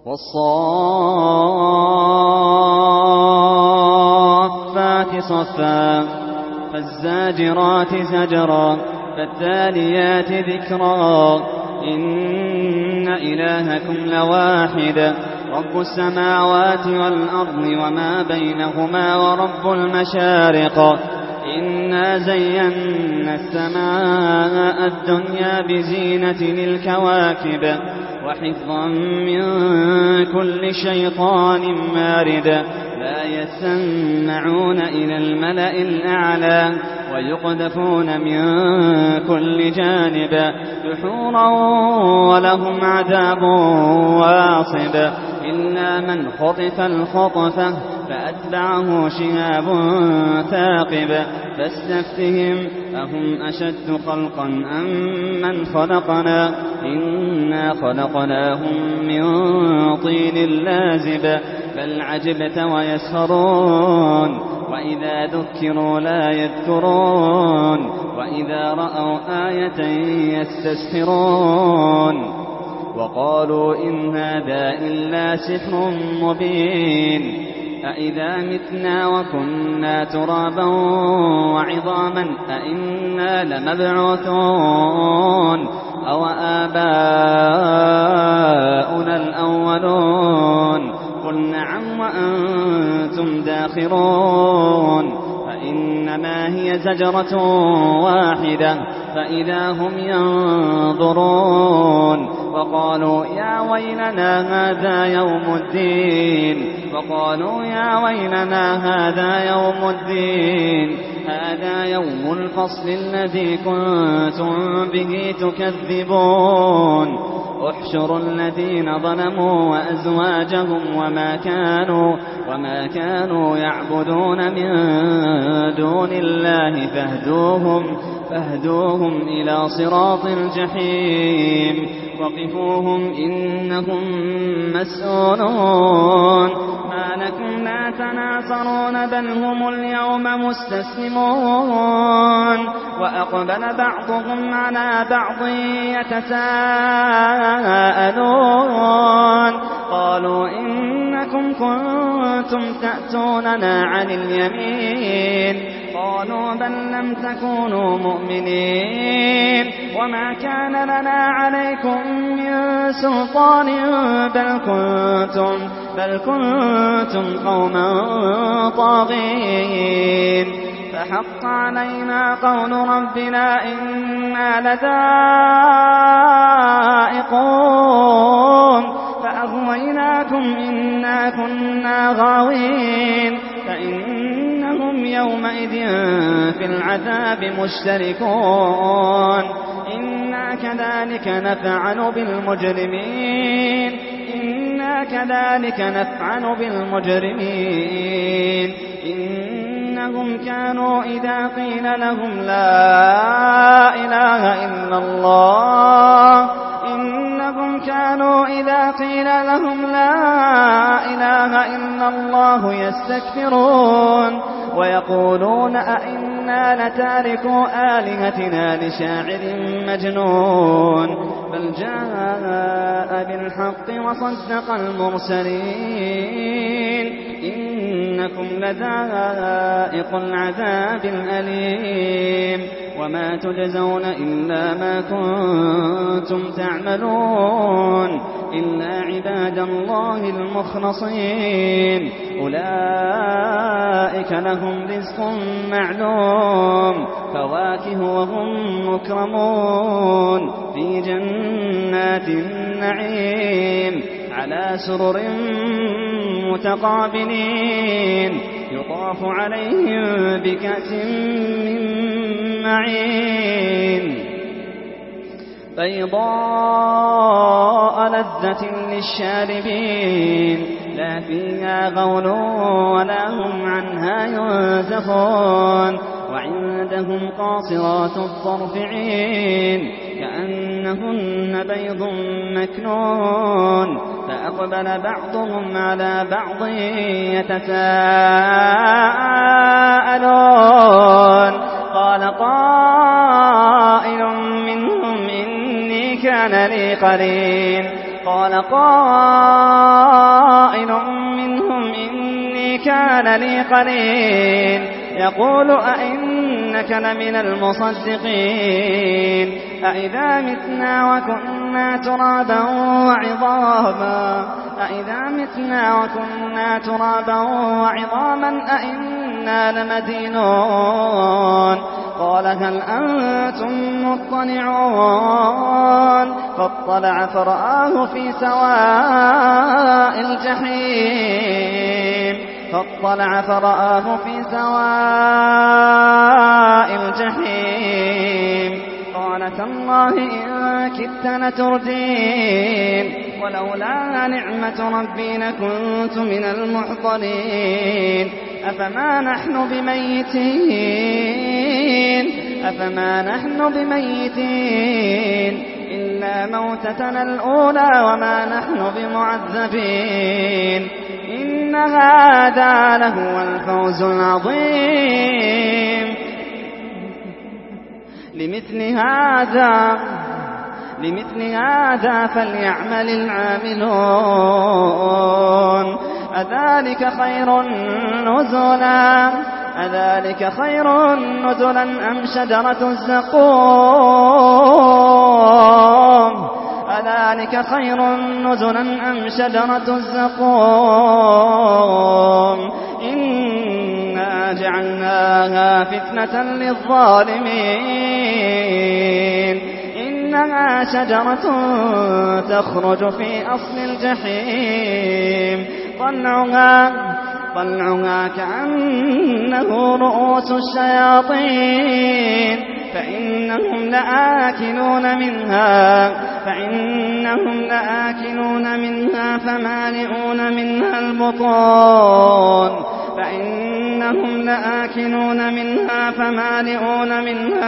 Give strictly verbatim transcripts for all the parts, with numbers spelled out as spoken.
والصافات صفا فالزاجرات زجرا فالتاليات ذكرا إن إلهكم لواحد رب السماوات والأرض وما بينهما ورب المشارق إنا زينا السماء الدنيا بزينة الكواكب وحفظا من كل شيطان مارد لا يسمعون إلى الملأ الأعلى ويقذفون من كل جانب دحورا ولهم عذاب واصب إلا من خطف الخطفة فأتبعه شهاب ثاقب فاستفتهم أهم أشد خلقا أم من خلقنا إنا خلقناهم من طين لازب بل عجبت ويسخرون وإذا ذكروا لا يذكرون وإذا رأوا آية يستسخرون وقالوا إن هذا إلا سحر مبين أإذا متنا وكنا ترابا وعظاما أإنا لمبعوثون أو آباؤنا الأولون قل نعم وأنتم داخرون فإنما هي زجرة واحدة فإذا هم ينظرون وقالوا يا ويلنا هذا يوم الدين وقالوا يا ويلنا هذا يوم الدين هذا يوم الفصل الذي كنتم به تكذبون احشروا الذين ظلموا وأزواجهم وما كانوا وما كانوا يعبدون من دون الله فاهدوهم فاهدوهم إلى صراط الجحيم وقفوهم إنهم مسؤولون ما لكم لا تناصرون بل هم اليوم مستسلمون وأقبل بعضهم على بعض يتساءلون قالوا إنكم كنتم تأتوننا عن اليمين قالوا بل لم تكونوا مؤمنين وما كان لنا عليكم من سلطان بل كنتم بل كنتم قوما طاغين فحق علينا قول ربنا إنا لذائقون فأغويناكم إنا كنا غاوين فإنهم يومئذ في العذاب مشتركون إنا كذلك نفعل بالمجرمين إنا كذلك نفعل بالمجرمين إنهم كانوا إذا قيل لهم لا إله إلا الله إنهم كانوا إذا قيل لهم لا إله إلا الله يستكبرون ويقولون أئنا لتاركو آلهتنا لشاعر مجنون بل جاء بالحق وصدق المرسلين إنكم لذائق العذاب الأليم وما تجزون إلا ما كنتم تعملون إلا عباد الله المخلصين أولئك لهم رزق معلوم فواكه وهم مكرمون في جنات النعيم على سرر متقابلين يطاف عليهم بكأس من معين بيضاء لذة للشاربين لا فيها غول ولا هم عنها ينزفون وعندهم قاصرات الطرف عين كأنهن بيض مكنون فأقبل بعضهم على بعض يتساءلون قال قائل منهم إني كان لي قرين قال قال قائل منهم إني كان لي قرين يقول أئنك لمن المصدقين أئذا متنا وكنا ترابا وعظاما أئذا متنا وكنا ترابا وعظاما أئنا لمدينون قال هل أنتم مطلعون فاطلع فرآه في سواء الجحيم فاطلع فرآه في سواء الجحيم قال تالله إن كدت لتردين ولولا نعمة ربي لكنت من المحضرين أفما نحن بميتين أفما نحن بميتين إلا موتتنا الأولى وما نحن بمعذبين إن هذا لهو الفوز العظيم لمثل هذا لمثل هذا فليعمل العاملون أذلك خير نزلا أذلك خير نزلا أم شجرة الزقوم أذلك خير نزلا أم شجرة الزقوم إنا جعلناها فتنة للظالمين إنها شجرة تخرج في أصل الجحيم طلعها طلعها كأنه رؤوس الشياطين فإنهم لآكلون منها فإنهم لآكلون منها فمالئون منها البطون فإنهم لآكلون منها فمالئون منها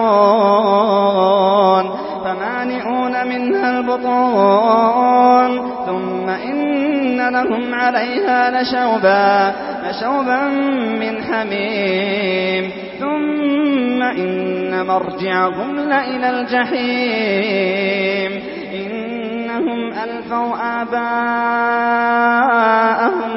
البطون فمالئون منها البطون ثم إن لهم عليها لشوبا لشوبا من حميم ثم إن مرجعهم لإلى الجحيم إنهم ألفوا آباءهم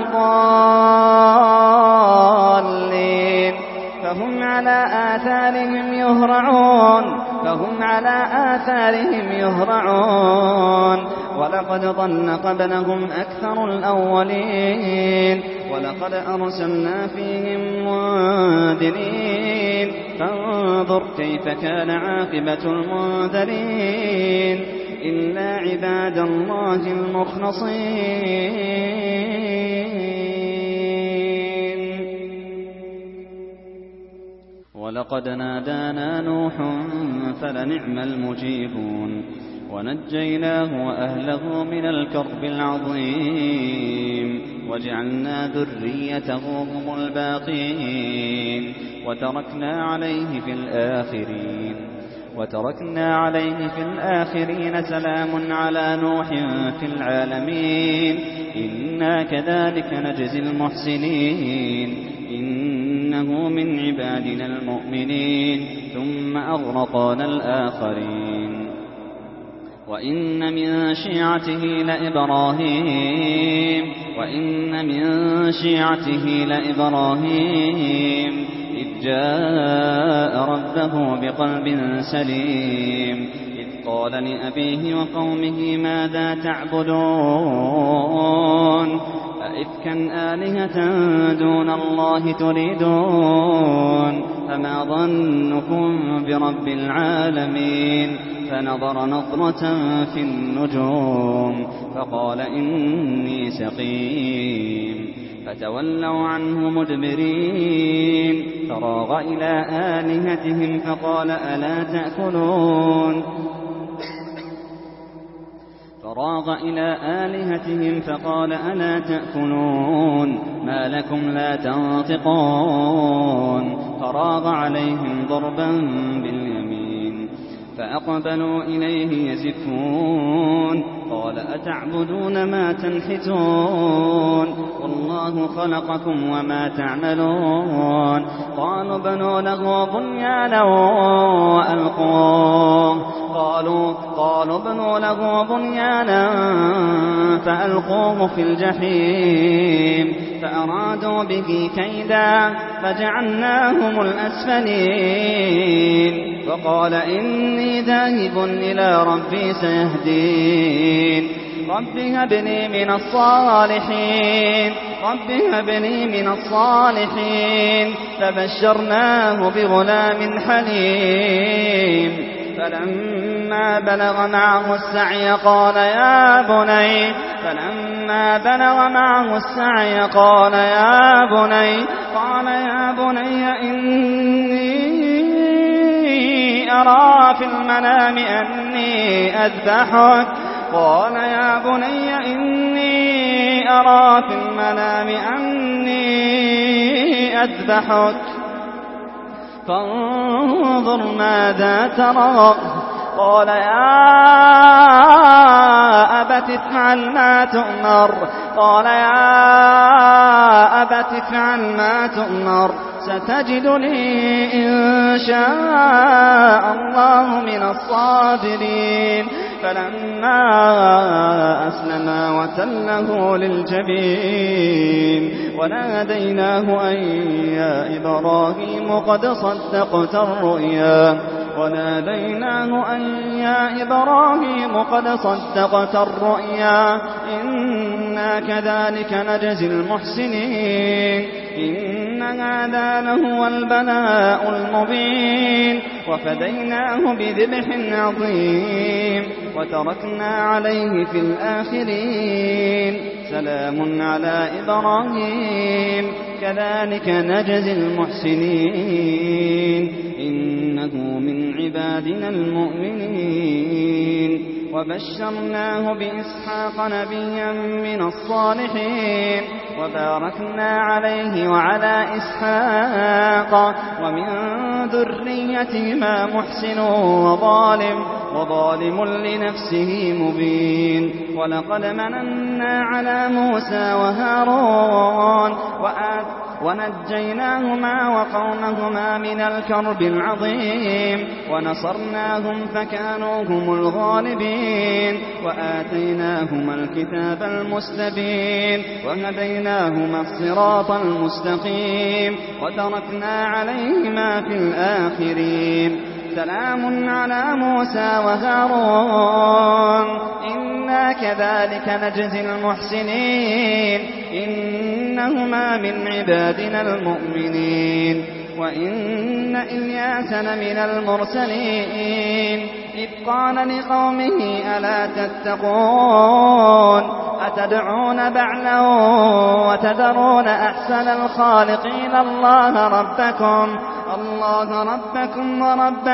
ضالين فهم على آثارهم يهرعون فهم على آثارهم يهرعون ولقد ضل قبلهم أكثر الأولين ولقد أرسلنا فيهم منذرين فانظر كيف كان عاقبة المنذرين إلا عباد الله المخلصين ولقد نادانا نوح فلنعم المجيبون ونجيناه وأهله من الكرب العظيم وجعلنا ذريته هم الباقين وتركنا عليه في الآخرين وتركنا عليه في الآخرين سلام على نوح في العالمين إنا كذلك نجزي المحسنين إنه من عبادنا المؤمنين ثم أغرقنا الآخرين وإن من شيعته لإبراهيم وإن من شيعته لإبراهيم إذ جاء ربه بقلب سليم إذ قال لأبيه وقومه ماذا تعبدون أئفكا آلهة دون الله تريدون فما ظنكم برب العالمين فنظر نظرة في النجوم فقال إني سقيم فتولوا عنه مدبرين فراغ إلى آلهتهم فقال ألا تأكلون فراغ إلى آلهتهم فقال ألا تأكلون ما لكم لا تنطقون فراغ عليهم ضربا باليمين فأقبلوا إليه يزفون قال أتعبدون ما تنحتون والله خلقكم وما تعملون قالوا بنوا له بنيانا وألقوه قالوا قالوا بنوا له بنيانا فألقوه في الجحيم فأرادوا به كيدا فجعلناهم الأسفلين وقال إني ذاهب إلى ربي سيهدين رب هب لي من الصالحين رب هب لي من الصالحين فبشرناه بغلام حليم فلما بلغ معه السعي قال يا بني فلما بلغ معه السعي قال يا بني قال يا بني إني أرى في المنام أني أذبحك قال يا بني إني أرى في المنام أني أذبحك فانظر ماذا ترى قال يا أبت افعل ما تؤمر قال يا أبت افعل ما تؤمر ستجدني إن شاء الله من الصابرين فلما أسلما وتله للجبين وناديناه أن يا إبراهيم قد صدقت الرؤيا وناديناه أن يا إبراهيم قد صدقت الرؤيا إنا كذلك نجزي المحسنين إن هذا لهو البلاء المبين وفديناه بذبح عظيم وتركنا عليه في الآخرين سلام على إبراهيم كذلك نجزي المحسنين إنه من عبادنا المؤمنين وبشرناه بإسحاق نبيا من الصالحين وباركنا عليه وعلى إسحاق ومن ذريتهما محسن وظالم وظالم لنفسه مبين ولقد مننا على موسى وهارون وآت ونجيناهما وقومهما من الكرب العظيم ونصرناهم فكانوا هم الغالبين وآتيناهما الكتاب المستبين وهديناهما الصراط المستقيم وتركنا عليهما في الآخرين سلام على موسى وهارون إنا كذلك نجزي المحسنين إنهما من عبادنا المؤمنين وإن إلياس لمن المرسلين إذ قال لقومه ألا تتقون أتدعون بعلا وتذرون أحسن الخالقين الله ربكم الله ربكم ورب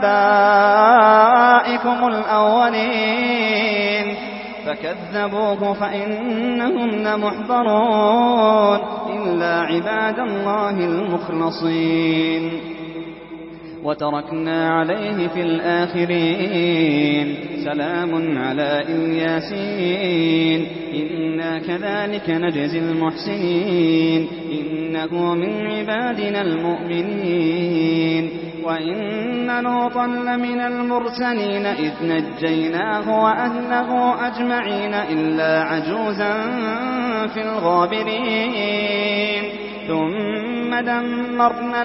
آبائكم الأولين فكذبوه فإنهم لمحضرون إلا عباد الله المخلصين وتركنا عليه في الآخرين سلام على الياسين إنا كذلك نجزي المحسنين إنه من عبادنا المؤمنين وإن لوطا لمن المرسلين إذ نجيناه وأهله أجمعين إلا عجوزا في الغابرين ثم دمرنا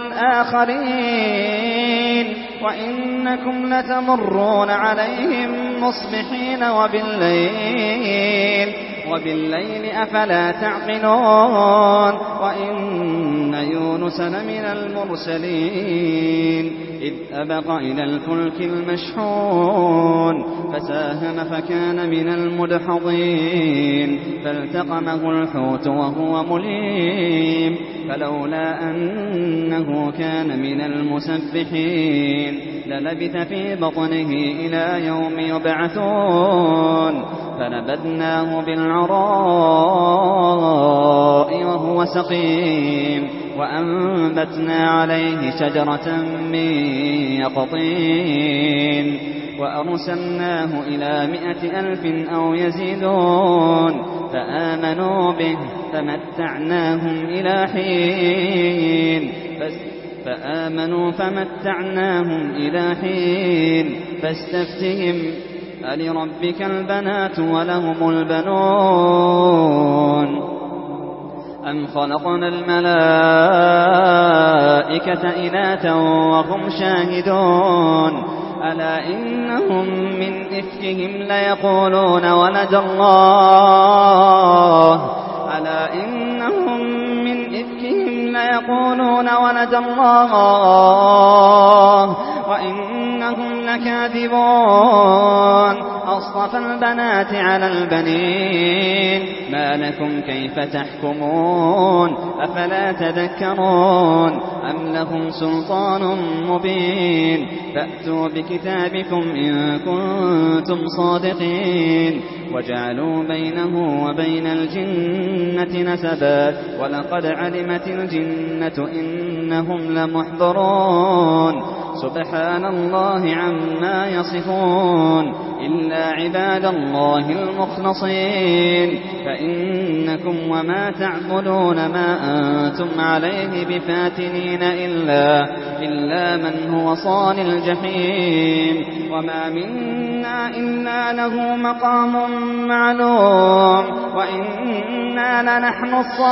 الآخرين وإنكم لتمرون عليهم مصبحين وبالليل وبالليل أفلا تعقلون وإن يونس لمن المرسلين إذ أبق إلى الفلك المشحون فساهم فكان من المدحضين فالتقمه الحوت وهو مليم فلولا أنه كان من المسبحين للبث في بطنه إلى يوم يبعثون فنبذناه بالعراء وهو سقيم وأنبتنا عليه شجرة من يقطين وأرسلناه إلى مائة ألف أو يزيدون فآمنوا به فمتعناهم إلى حين فآمنوا فمتعناهم إلى حين فاستفتهم ألربك البنات ولهم البنون أم خلقنا الملائكة إناثا وهم شاهدون ألا إنهم من إفكهم ليقولون ولد الله ألا إنهم من إفكهم ليقولون ولد الله وإنهم لكاذبون أصطفى البنات على البنين ما لكم كيف تحكمون أفلا تذكرون أم لهم سلطان مبين فأتوا بكتابكم إن كنتم صادقين وجعلوا بينه وبين الجنة نسبا ولقد علمت الجنة إنهم لمحضرون سبحان الله عما يصفون إلا عباد الله المخلصين فإنكم وما تعبدون ما أنتم عليه بفاتنين إلا, إلا من هو صال الجحيم وما منا إلا له مقام معلوم وإنا لنحن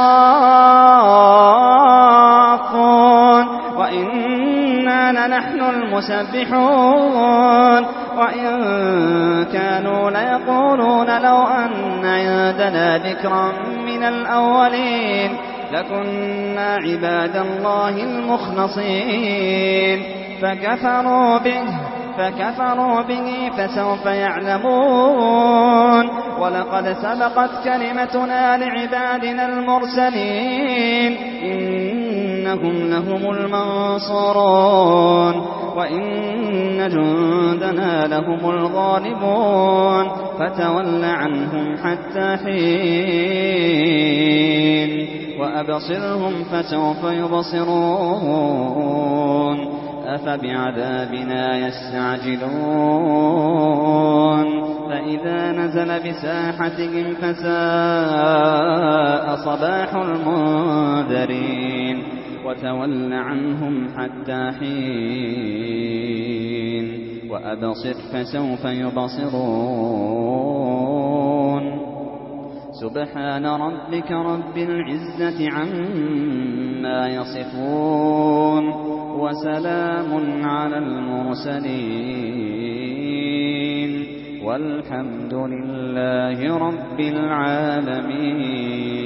الصافون وإنا لنحن المسبحون وإن كانوا ليقولون لو أن عندنا ذكرا من الأولين لكنا عباد الله المخلصين فكفروا به فكفروا به فسوف يعلمون ولقد سبقت كلمتنا لعبادنا المرسلين إنهم لهم المنصورون وإن جندنا لهم الغالبون فتول عنهم حتى حين وأبصرهم فسوف يبصرون أفبعذابنا يستعجلون فإذا نزل بساحتهم فساء صباح المنذرين وتول عنهم حتى حين وأبصر فسوف يبصرون سبحان ربك رب العزة عما يصفون وسلام على المرسلين والحمد لله رب العالمين.